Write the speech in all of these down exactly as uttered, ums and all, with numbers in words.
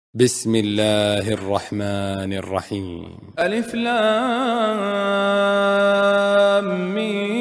بسم الله الرحمن الرحيم. ألف لام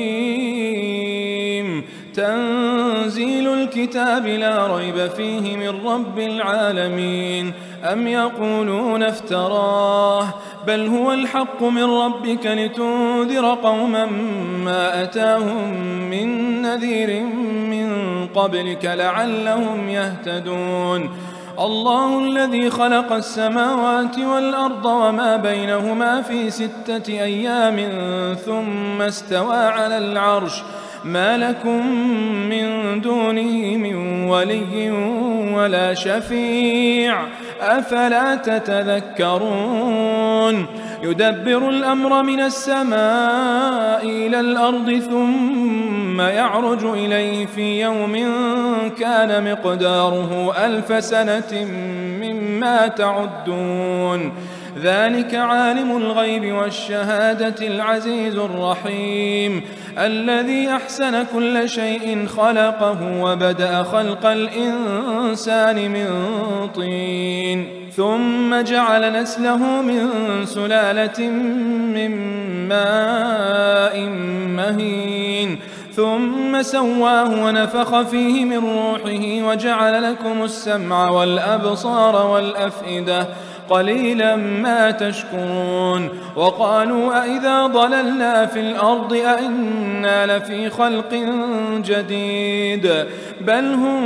ميم. تنزيل الكتاب لا ريب فيه من رب العالمين. أم يقولون افتراه بل هو الحق من ربك لتنذر قوما ما أتاهم من نذير من قبلك لعلهم يهتدون. الله الذي خلق السماوات والأرض وما بينهما في ستة أيام ثم استوى على العرش ما لكم من دونه من ولي ولا شفيع أفلا تتذكرون. يدبر الأمر من السماء إلى الأرض ثم يعرج إليه في يوم كان مقداره ألف سنة مما تعدون. ذلك عالم الغيب والشهادة العزيز الرحيم الذي أحسن كل شيء خلقه وبدأ خلق الإنسان من طين ثم جعل نسله من سلالة من ماء مهين ثم سواه ونفخ فيه من روحه وجعل لكم السمع والأبصار والأفئدة قليلا ما تشكرون. وقالوا أئذا ضللنا في الأرض أئنا لفي خلق جديد بل هم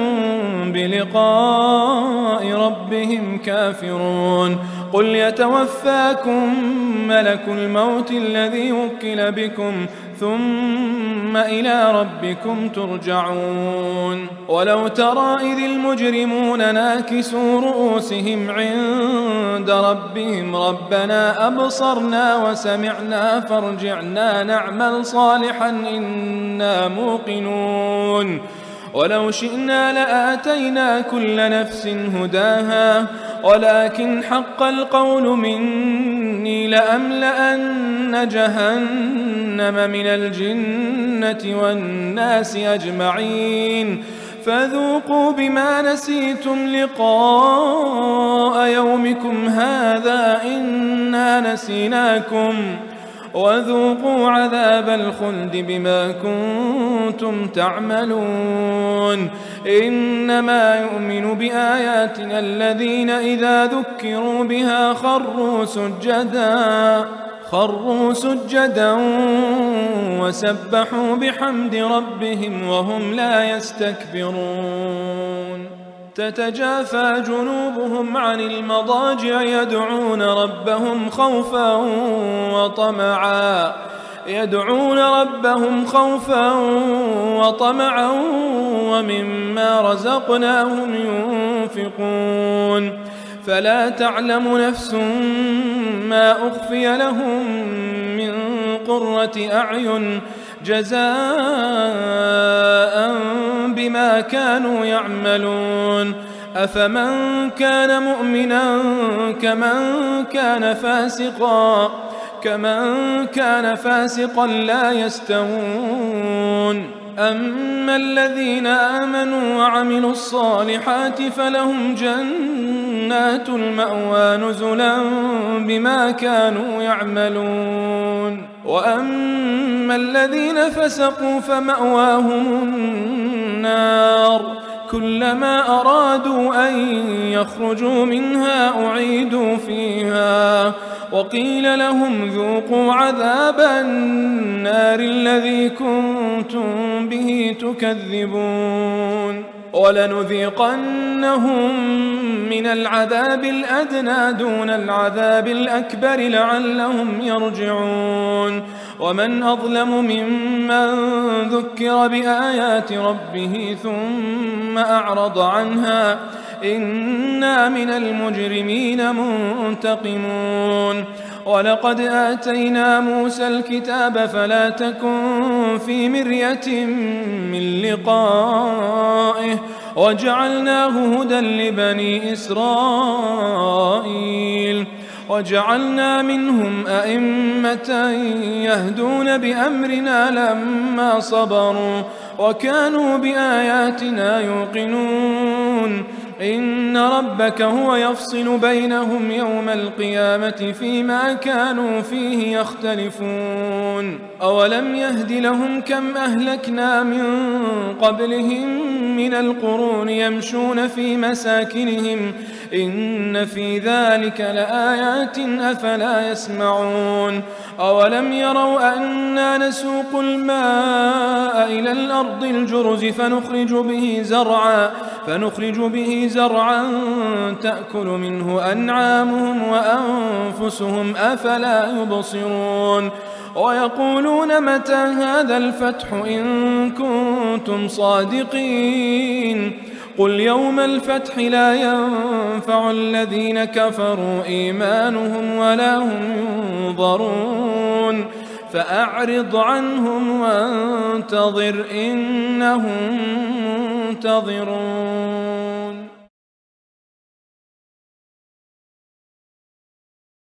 بلقاء ربهم كافرون. قل يتوفاكم ملك الموت الذي وكل بكم ثم إلى ربكم ترجعون. ولو ترى إذ المجرمون ناكسوا رؤوسهم عند ربهم ربنا أبصرنا وسمعنا فارجعنا نعمل صالحا إنا موقنون. ولو شئنا لآتينا كل نفس هداها ولكن حق القول مني لأملأن جهنم من الجنة والناس أجمعين فذوقوا بما نسيتم لقاء يومكم هذا إنا نسيناكم وذوقوا عذاب الخلد بما كنتم تعملون. إنما يؤمن بآياتنا الذين إذا ذكروا بها خروا سجدا خروا سجدا وسبحوا بحمد ربهم وهم لا يستكبرون. تتجافى جنوبهم عن المضاجع يدعون ربهم خوفا وطمعا يدعون ربهم خوفا وطمعا ومما رزقناهم ينفقون. فلا تعلم نفس ما أخفي لهم من قرة أعين جزاء بما كانوا يعملون. أفمن كان مؤمنا كمن كان فاسقا كمن كان فاسقا لا يستوون. أما الذين آمنوا وعملوا الصالحات فلهم جنات المأوى نزلا بما كانوا يعملون. وأما الذين فسقوا فمأواهم النار كلما أرادوا أن يخرجوا منها أعيدوا فيها وقيل لهم ذوقوا عذاب النار الذي كنتم به تكذبون. ولنذيقنهم من العذاب الأدنى دون العذاب الأكبر لعلهم يرجعون. ومن أظلم ممن ذكر بآيات ربه ثم أعرض عنها إنا من المجرمين منتقمون. ولقد آتينا موسى الكتاب فلا تكن في مرية من لقائه وجعلناه هدى لبني إسرائيل وجعلنا منهم أئمة يهدون بأمرنا لما صبروا وكانوا بآياتنا يوقنون. إن ربك هو يفصل بينهم يوم القيامة فيما كانوا فيه يختلفون أولم يهد لهم كم أهلكنا من قبلهم من القرون يمشون في مساكنهم إن في ذلك لآيات أفلا يسمعون أولم يروا أنا نسوق الماء إلى الأرض الجرز فنخرج به زرعا فنخرج به زرعا تأكل منه أنعامهم وأنفسهم أفلا يبصرون ويقولون متى هذا الفتح إن كنتم صادقين قل يوم الفتح لا ينفع الذين كفروا إيمانهم ولا هم ينظرون فأعرض عنهم وانتظر إنهم منتظرون.